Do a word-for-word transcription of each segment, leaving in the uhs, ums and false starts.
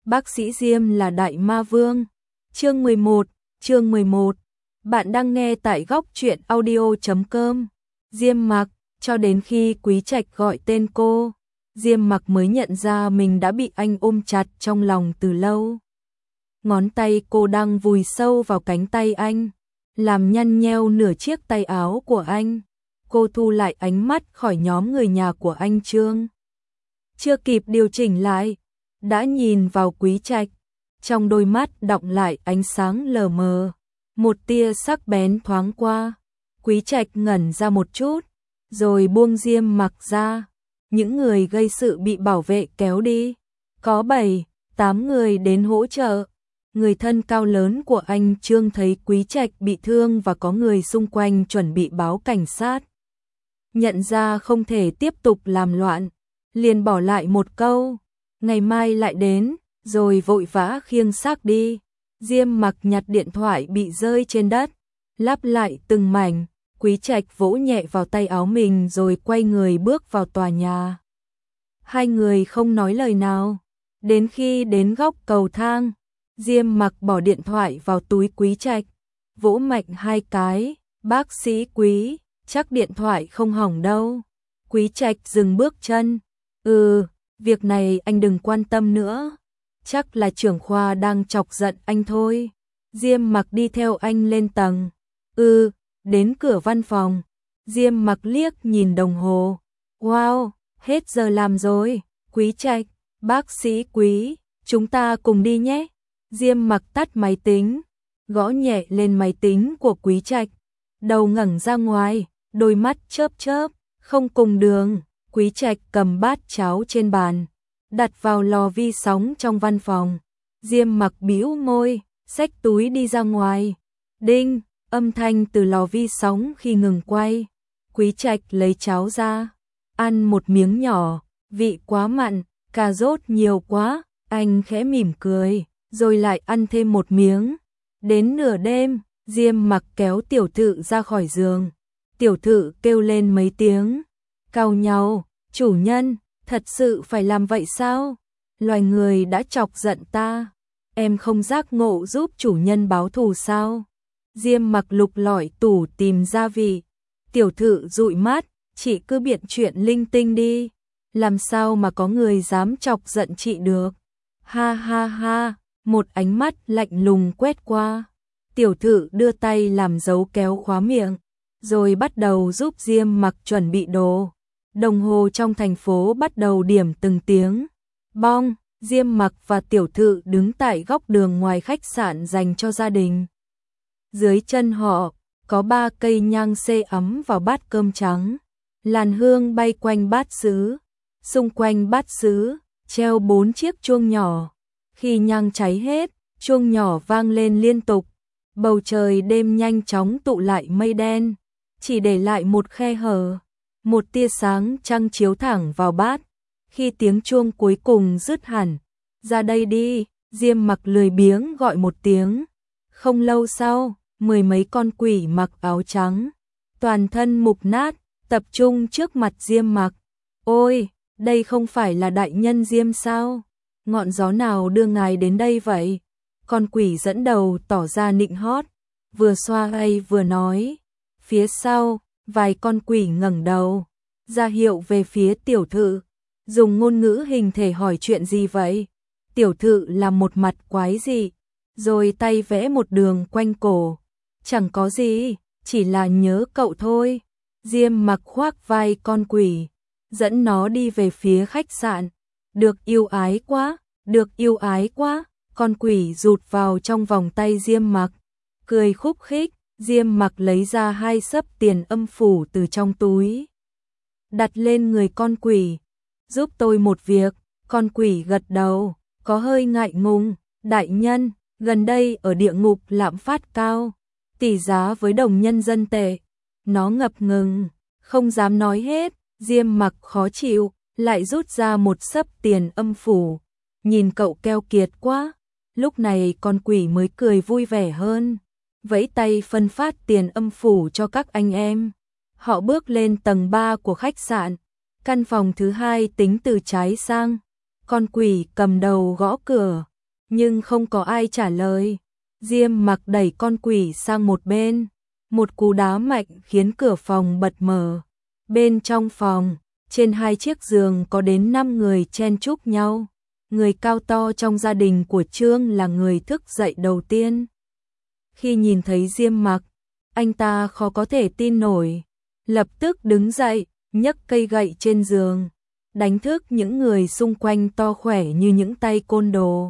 bác sĩ Diêm là đại ma vương. Chương mười một, chương mười một. Bạn đang nghe tại góc truyện audio chấm com. Diêm Mặc, cho đến khi Quý Trạch gọi tên cô, Diêm Mặc mới nhận ra mình đã bị anh ôm chặt trong lòng từ lâu. Ngón tay cô đang vùi sâu vào cánh tay anh, làm nhăn nheo nửa chiếc tay áo của anh. Cô thu lại ánh mắt khỏi nhóm người nhà của anh Trương. Chưa kịp điều chỉnh lại, đã nhìn vào Quý Trạch, trong đôi mắt đọng lại ánh sáng lờ mờ, một tia sắc bén thoáng qua. Quý Trạch ngẩn ra một chút, rồi buông Diêm Mặc ra. Những người gây sự bị bảo vệ kéo đi, có bảy, tám người đến hỗ trợ. Người thân cao lớn của anh Trương thấy Quý Trạch bị thương và có người xung quanh chuẩn bị báo cảnh sát. Nhận ra không thể tiếp tục làm loạn, liền bỏ lại một câu, ngày mai lại đến, rồi vội vã khiêng xác đi. Diêm Mặc nhặt điện thoại bị rơi trên đất, lắp lại từng mảnh. Quý Trạch vỗ nhẹ vào tay áo mình rồi quay người bước vào tòa nhà. Hai người không nói lời nào, đến khi đến góc cầu thang, Diêm Mặc bỏ điện thoại vào túi Quý Trạch, vỗ mạnh hai cái, bác sĩ Quý, chắc điện thoại không hỏng đâu. Quý Trạch dừng bước chân, ừ, việc này anh đừng quan tâm nữa, chắc là trưởng khoa đang chọc giận anh thôi. Diêm Mặc đi theo anh lên tầng, ừ, đến cửa văn phòng, Diêm Mặc liếc nhìn đồng hồ, wow, hết giờ làm rồi. Quý Trạch, bác sĩ Quý, chúng ta cùng đi nhé. Diêm Mặc tắt máy tính, gõ nhẹ lên máy tính của Quý Trạch, đầu ngẩng ra ngoài, đôi mắt chớp chớp, không cùng đường. Quý Trạch cầm bát cháo trên bàn, đặt vào lò vi sóng trong văn phòng. Diêm Mặc bĩu môi, xách túi đi ra ngoài. Đinh, âm thanh từ lò vi sóng khi ngừng quay. Quý Trạch lấy cháo ra, ăn một miếng nhỏ, vị quá mặn, cà rốt nhiều quá. Anh khẽ mỉm cười, rồi lại ăn thêm một miếng. Đến nửa đêm, Diêm Mặc kéo tiểu thự ra khỏi giường. Tiểu thự kêu lên mấy tiếng, cau nhau, chủ nhân, thật sự phải làm vậy sao? Loài người đã chọc giận ta, em không giác ngộ giúp chủ nhân báo thù sao? Diêm Mặc lục lọi tủ tìm gia vị. Tiểu thự dụi mắt, chị cứ biện chuyện linh tinh đi, làm sao mà có người dám chọc giận chị được? Ha ha ha, một ánh mắt lạnh lùng quét qua. Tiểu thự đưa tay làm dấu kéo khóa miệng, rồi bắt đầu giúp Diêm Mặc chuẩn bị đồ. Đồng hồ trong thành phố bắt đầu điểm từng tiếng. Bong, Diêm Mặc và tiểu thự đứng tại góc đường ngoài khách sạn dành cho gia đình. Dưới chân họ, có ba cây nhang xê ấm vào bát cơm trắng. Làn hương bay quanh bát sứ. Xung quanh bát sứ, treo bốn chiếc chuông nhỏ. Khi nhang cháy hết, chuông nhỏ vang lên liên tục. Bầu trời đêm nhanh chóng tụ lại mây đen, chỉ để lại một khe hở. Một tia sáng trăng chiếu thẳng vào bát. Khi tiếng chuông cuối cùng dứt hẳn, ra đây đi, Diêm Mặc lười biếng gọi một tiếng. Không lâu sau, mười mấy con quỷ mặc áo trắng, toàn thân mục nát, tập trung trước mặt Diêm Mặc. Ôi, đây không phải là đại nhân Diêm sao? Ngọn gió nào đưa ngài đến đây vậy? Con quỷ dẫn đầu tỏ ra nịnh hót, vừa xoa tay vừa nói. Phía sau, vài con quỷ ngẩng đầu, ra hiệu về phía tiểu thự, dùng ngôn ngữ hình thể hỏi chuyện gì vậy. Tiểu thự làm một mặt quái dị, rồi tay vẽ một đường quanh cổ. Chẳng có gì, chỉ là nhớ cậu thôi. Diêm Mặc khoác vai con quỷ, dẫn nó đi về phía khách sạn. Được yêu ái quá, được yêu ái quá. Con quỷ rụt vào trong vòng tay Diêm Mặc, cười khúc khích. Diêm Mặc lấy ra hai xấp tiền âm phủ từ trong túi, đặt lên người con quỷ. Giúp tôi một việc. Con quỷ gật đầu, có hơi ngại ngùng. Đại nhân, gần đây ở địa ngục lạm phát cao, tỷ giá với đồng nhân dân tệ. Nó ngập ngừng, không dám nói hết. Diêm Mặc khó chịu, lại rút ra một xấp tiền âm phủ. Nhìn cậu keo kiệt quá. Lúc này con quỷ mới cười vui vẻ hơn, vẫy tay phân phát tiền âm phủ cho các anh em. Họ bước lên tầng ba của khách sạn, căn phòng thứ hai tính từ trái sang. Con quỷ cầm đầu gõ cửa, nhưng không có ai trả lời. Diêm Mặc đẩy con quỷ sang một bên, một cú đá mạnh khiến cửa phòng bật mở. Bên trong phòng, trên hai chiếc giường có đến năm người chen chúc nhau. Người cao to trong gia đình của Trương là người thức dậy đầu tiên. Khi nhìn thấy Diêm Mặc, anh ta khó có thể tin nổi, lập tức đứng dậy, nhấc cây gậy trên giường, đánh thức những người xung quanh to khỏe như những tay côn đồ.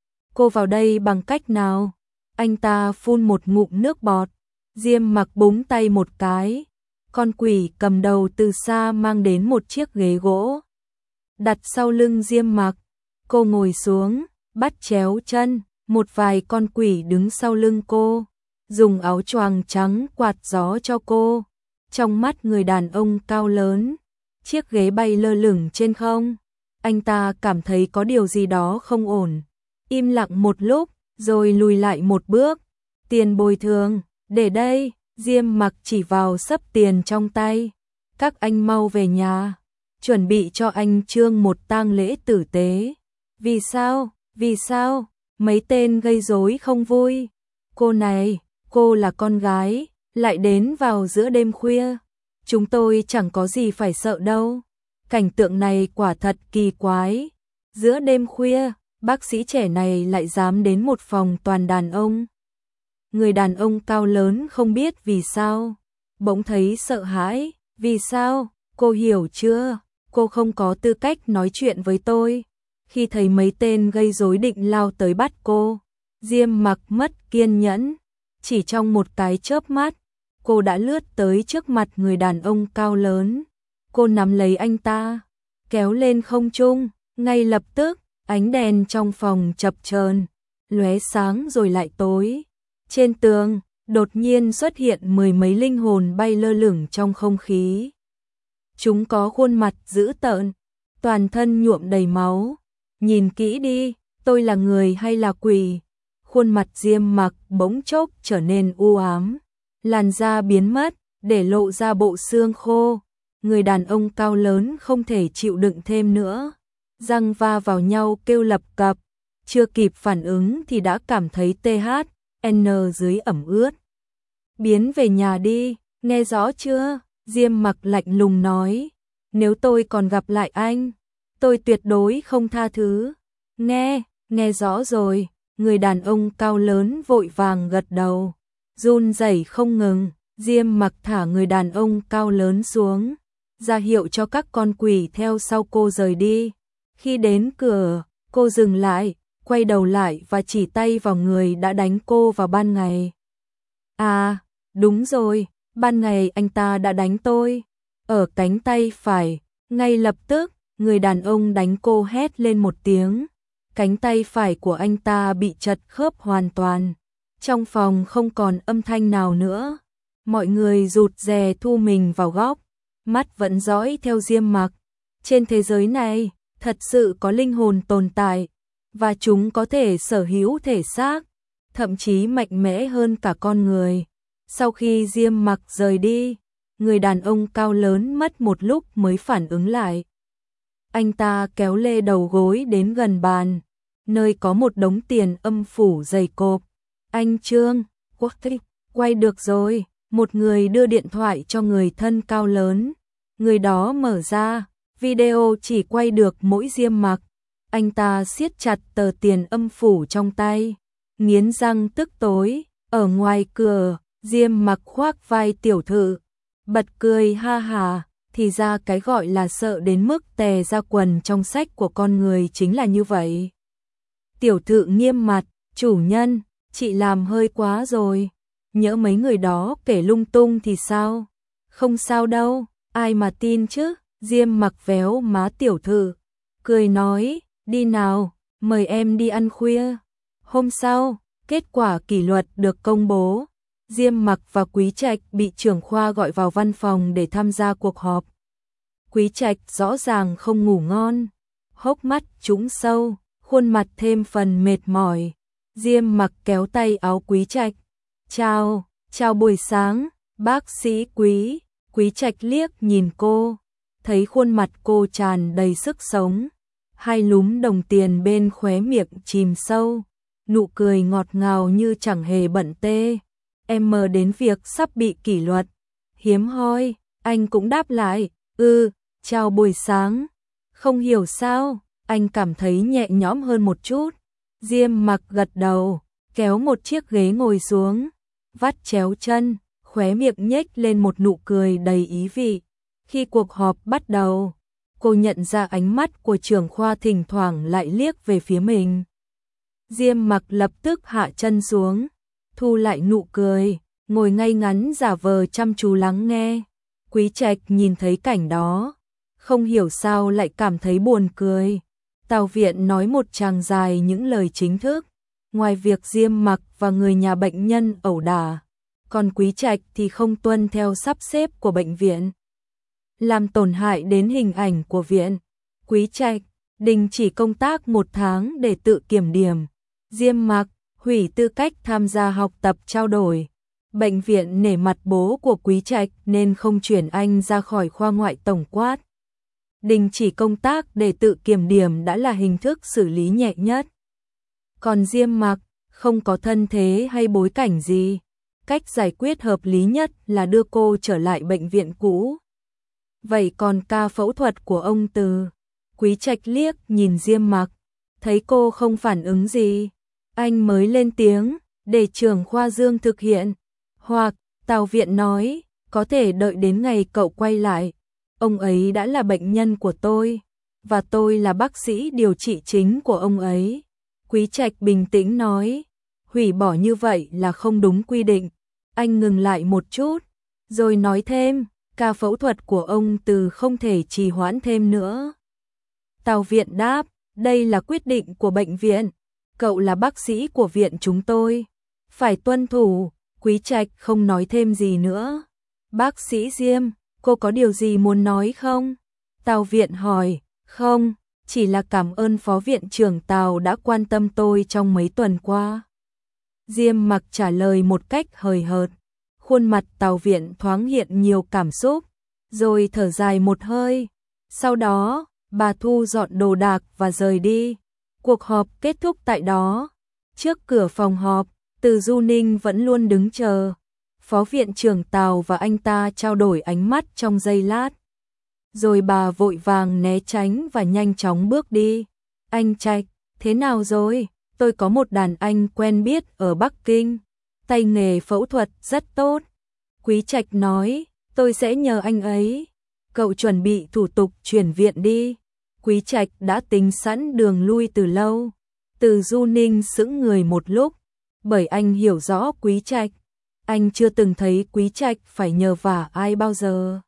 Cô vào đây bằng cách nào? Anh ta phun một ngụm nước bọt. Diêm Mặc búng tay một cái. Con quỷ cầm đầu từ xa mang đến một chiếc ghế gỗ, đặt sau lưng Diêm Mặc. Cô ngồi xuống, bắt chéo chân, một vài con quỷ đứng sau lưng cô, dùng áo choàng trắng quạt gió cho cô. Trong mắt người đàn ông cao lớn, chiếc ghế bay lơ lửng trên không. Anh ta cảm thấy có điều gì đó không ổn. Im lặng một lúc, rồi lùi lại một bước. Tiền bồi thường, để đây. Diêm Mặc chỉ vào xấp tiền trong tay. Các anh mau về nhà, chuẩn bị cho anh Trương một tang lễ tử tế. Vì sao? Vì sao? Mấy tên gây rối không vui. Cô này, cô là con gái, lại đến vào giữa đêm khuya. Chúng tôi chẳng có gì phải sợ đâu. Cảnh tượng này quả thật kỳ quái. Giữa đêm khuya, bác sĩ trẻ này lại dám đến một phòng toàn đàn ông. Người đàn ông cao lớn không biết vì sao, bỗng thấy sợ hãi. Vì sao? Cô hiểu chưa? Cô không có tư cách nói chuyện với tôi. Khi thấy mấy tên gây rối định lao tới bắt cô, Diêm Mặc mất kiên nhẫn. Chỉ trong một cái chớp mắt, cô đã lướt tới trước mặt người đàn ông cao lớn. Cô nắm lấy anh ta, kéo lên không trung. Ngay lập tức, ánh đèn trong phòng chập chờn, lóe sáng rồi lại tối. Trên tường, đột nhiên xuất hiện mười mấy linh hồn bay lơ lửng trong không khí. Chúng có khuôn mặt dữ tợn, toàn thân nhuộm đầy máu. Nhìn kỹ đi, tôi là người hay là quỷ? Khuôn mặt Diêm Mặc bỗng chốc trở nên u ám, làn da biến mất, để lộ ra bộ xương khô. Người đàn ông cao lớn không thể chịu đựng thêm nữa, răng va vào nhau kêu lập cập. Chưa kịp phản ứng thì đã cảm thấy tê hát en dưới ẩm ướt. Biến về nhà đi, nghe rõ chưa? Diêm Mặc lạnh lùng nói. Nếu tôi còn gặp lại anh, tôi tuyệt đối không tha thứ. Nghe, nghe rõ rồi. Người đàn ông cao lớn vội vàng gật đầu, run rẩy không ngừng. Diêm Mặc thả người đàn ông cao lớn xuống, ra hiệu cho các con quỷ theo sau cô rời đi. Khi đến cửa, cô dừng lại, quay đầu lại và chỉ tay vào người đã đánh cô vào ban ngày. À, đúng rồi, ban ngày anh ta đã đánh tôi, ở cánh tay phải. Ngay lập tức, người đàn ông đánh cô hét lên một tiếng. Cánh tay phải của anh ta bị chật khớp hoàn toàn. Trong phòng không còn âm thanh nào nữa. Mọi người rụt rè thu mình vào góc, mắt vẫn dõi theo Diêm Mặc. Trên thế giới này, thật sự có linh hồn tồn tại, và chúng có thể sở hữu thể xác, thậm chí mạnh mẽ hơn cả con người. Sau khi Diêm Mặc rời đi, người đàn ông cao lớn mất một lúc mới phản ứng lại. Anh ta kéo lê đầu gối đến gần bàn, nơi có một đống tiền âm phủ dày cộp. Anh Trương, quốc thích, quay được rồi. Một người đưa điện thoại cho người thân cao lớn. Người đó mở ra, video chỉ quay được mỗi Diêm Mặc. Anh ta siết chặt tờ tiền âm phủ trong tay, nghiến răng tức tối. Ở ngoài cửa, Diêm Mặc khoác vai tiểu thự, bật cười ha hà. Thì ra cái gọi là sợ đến mức tè ra quần trong sách của con người chính là như vậy. Tiểu thự nghiêm mặt, chủ nhân, chị làm hơi quá rồi. Nhỡ mấy người đó kể lung tung thì sao? Không sao đâu, ai mà tin chứ? Diêm Mặc véo má tiểu thự, cười nói, đi nào, mời em đi ăn khuya. Hôm sau, kết quả kỷ luật được công bố. Diêm Mặc và Quý Trạch bị trưởng khoa gọi vào văn phòng để tham gia cuộc họp. Quý Trạch rõ ràng không ngủ ngon, hốc mắt trũng sâu, khuôn mặt thêm phần mệt mỏi. Diêm Mặc kéo tay áo Quý Trạch. Chào, chào buổi sáng, bác sĩ Quý. Quý Trạch liếc nhìn cô, thấy khuôn mặt cô tràn đầy sức sống. hai lúm đồng tiền bên khóe miệng chìm sâu, nụ cười ngọt ngào như chẳng hề bận tê. Em mơ đến việc sắp bị kỷ luật. Hiếm hoi, anh cũng đáp lại, ừ, chào buổi sáng. Không hiểu sao, anh cảm thấy nhẹ nhõm hơn một chút. Diêm Mặc gật đầu, kéo một chiếc ghế ngồi xuống, vắt chéo chân, khóe miệng nhếch lên một nụ cười đầy ý vị. Khi cuộc họp bắt đầu, cô nhận ra ánh mắt của trưởng khoa thỉnh thoảng lại liếc về phía mình. Diêm Mặc lập tức hạ chân xuống, thu lại nụ cười, ngồi ngay ngắn giả vờ chăm chú lắng nghe. Quý Trạch nhìn thấy cảnh đó, không hiểu sao lại cảm thấy buồn cười. Tào Viện nói một tràng dài những lời chính thức, ngoài việc Diêm Mặc và người nhà bệnh nhân ẩu đả, còn Quý Trạch thì không tuân theo sắp xếp của bệnh viện, làm tổn hại đến hình ảnh của viện. Quý Trạch đình chỉ công tác một tháng để tự kiểm điểm. Diêm Mặc hủy tư cách tham gia học tập trao đổi. Bệnh viện nể mặt bố của Quý Trạch nên không chuyển anh ra khỏi khoa ngoại tổng quát. Đình chỉ công tác để tự kiểm điểm đã là hình thức xử lý nhẹ nhất. Còn Diêm Mặc không có thân thế hay bối cảnh gì, cách giải quyết hợp lý nhất là đưa cô trở lại bệnh viện cũ. Vậy còn ca phẫu thuật của ông Từ? Quý Trạch liếc nhìn Diêm Mặc, thấy cô không phản ứng gì, anh mới lên tiếng, để trưởng khoa Dương thực hiện. Hoặc, Tào Viện nói, có thể đợi đến ngày cậu quay lại. Ông ấy đã là bệnh nhân của tôi, và tôi là bác sĩ điều trị chính của ông ấy. Quý Trạch bình tĩnh nói, hủy bỏ như vậy là không đúng quy định. Anh ngừng lại một chút, rồi nói thêm, ca phẫu thuật của ông Từ không thể trì hoãn thêm nữa. Tào Viện đáp, đây là quyết định của bệnh viện. Cậu là bác sĩ của viện chúng tôi, phải tuân thủ. Quý Trạch không nói thêm gì nữa. Bác sĩ Diêm, cô có điều gì muốn nói không? Tào Viện hỏi, không, chỉ là cảm ơn Phó Viện trưởng Tào đã quan tâm tôi trong mấy tuần qua. Diêm Mặc trả lời một cách hời hợt. Khuôn mặt Tào Viện thoáng hiện nhiều cảm xúc, rồi thở dài một hơi. Sau đó, bà thu dọn đồ đạc và rời đi. Cuộc họp kết thúc tại đó. Trước cửa phòng họp, Từ Du Ninh vẫn luôn đứng chờ. Phó Viện trưởng Tào và anh ta trao đổi ánh mắt trong giây lát. Rồi bà vội vàng né tránh và nhanh chóng bước đi. Anh Trạch, thế nào rồi? Tôi có một đàn anh quen biết ở Bắc Kinh. Tay nghề phẫu thuật rất tốt. Quý Trạch nói, tôi sẽ nhờ anh ấy. Cậu chuẩn bị thủ tục chuyển viện đi. Quý Trạch đã tính sẵn đường lui từ lâu. Từ Du Ninh sững người một lúc, bởi anh hiểu rõ Quý Trạch. Anh chưa từng thấy Quý Trạch phải nhờ vả ai bao giờ.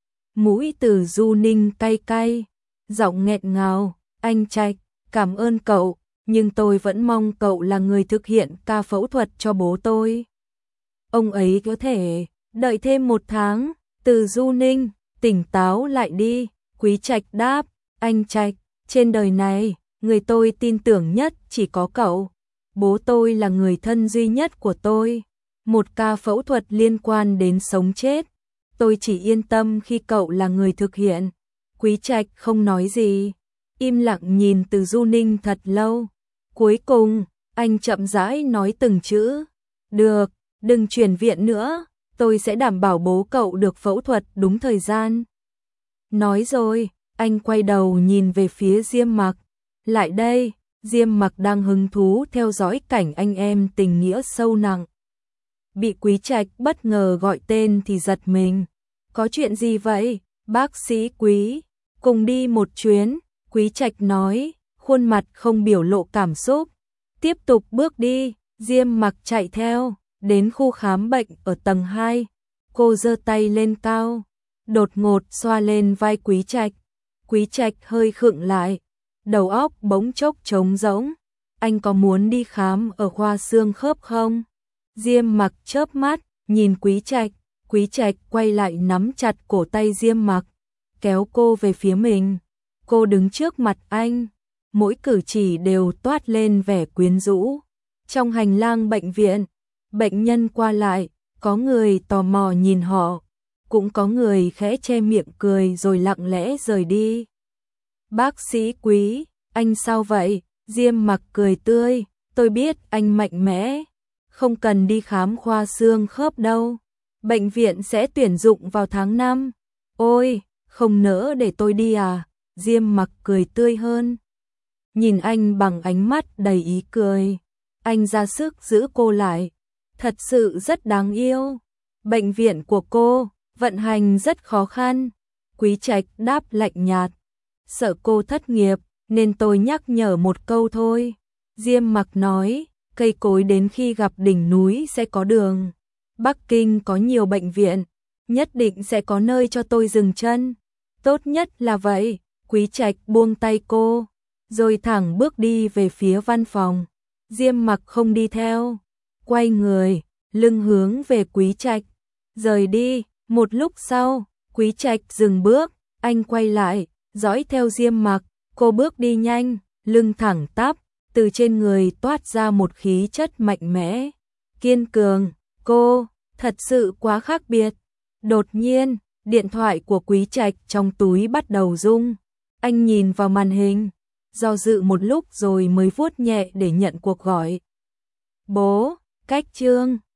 Mũi Từ Du Ninh cay cay, giọng nghẹn ngào, anh Trạch, cảm ơn cậu, nhưng tôi vẫn mong cậu là người thực hiện ca phẫu thuật cho bố tôi. Ông ấy có thể đợi thêm một tháng. Từ Du Ninh, tỉnh táo lại đi. Quý Trạch đáp, anh Trạch, trên đời này, người tôi tin tưởng nhất chỉ có cậu. Bố tôi là người thân duy nhất của tôi. Một ca phẫu thuật liên quan đến sống chết. Tôi chỉ yên tâm khi cậu là người thực hiện. Quý Trạch không nói gì, im lặng nhìn Từ Du Ninh thật lâu. Cuối cùng, anh chậm rãi nói từng chữ. Được, đừng chuyển viện nữa, tôi sẽ đảm bảo bố cậu được phẫu thuật đúng thời gian. Nói rồi, anh quay đầu nhìn về phía Diêm Mặc. Lại đây, Diêm Mặc đang hứng thú theo dõi cảnh anh em tình nghĩa sâu nặng. Bị Quý Trạch bất ngờ gọi tên thì giật mình. Có chuyện gì vậy, bác sĩ Quý? Cùng đi một chuyến, Quý Trạch nói, khuôn mặt không biểu lộ cảm xúc. Tiếp tục bước đi, Diêm Mặc chạy theo, đến khu khám bệnh ở tầng hai. Cô giơ tay lên cao, đột ngột xoa lên vai Quý Trạch. Quý Trạch hơi khựng lại, đầu óc bỗng chốc trống rỗng. Anh có muốn đi khám ở khoa xương khớp không? Diêm Mặc chớp mắt, nhìn Quý Trạch. Quý Trạch quay lại nắm chặt cổ tay Diêm Mặc, kéo cô về phía mình. Cô đứng trước mặt anh, mỗi cử chỉ đều toát lên vẻ quyến rũ. Trong hành lang bệnh viện, bệnh nhân qua lại, có người tò mò nhìn họ, cũng có người khẽ che miệng cười rồi lặng lẽ rời đi. Bác sĩ Quý, Anh sao vậy? Diêm Mặc cười tươi, tôi biết anh mạnh mẽ, không cần đi khám khoa xương khớp đâu. Bệnh viện sẽ tuyển dụng vào tháng năm. Ôi, không nỡ để tôi đi à? Diêm Mặc cười tươi hơn, nhìn anh bằng ánh mắt đầy ý cười. Anh ra sức giữ cô lại, thật sự rất đáng yêu. Bệnh viện của cô vận hành rất khó khăn. Quý Trạch đáp lạnh nhạt, sợ cô thất nghiệp nên tôi nhắc nhở một câu thôi. Diêm Mặc nói, cây cối đến khi gặp đỉnh núi sẽ có đường. Bắc Kinh có nhiều bệnh viện, nhất định sẽ có nơi cho tôi dừng chân. Tốt nhất là vậy. Quý Trạch buông tay cô, rồi thẳng bước đi về phía văn phòng. Diêm Mặc không đi theo, quay người, lưng hướng về Quý Trạch, rời đi. Một lúc sau, Quý Trạch dừng bước, anh quay lại, dõi theo Diêm Mặc. Cô bước đi nhanh, lưng thẳng tắp, từ trên người toát ra một khí chất mạnh mẽ, kiên cường. Cô thật sự quá khác biệt. Đột nhiên, điện thoại của Quý Trạch trong túi bắt đầu rung. Anh nhìn vào màn hình, do dự một lúc rồi mới vuốt nhẹ để nhận cuộc gọi. Bố, cách Trương.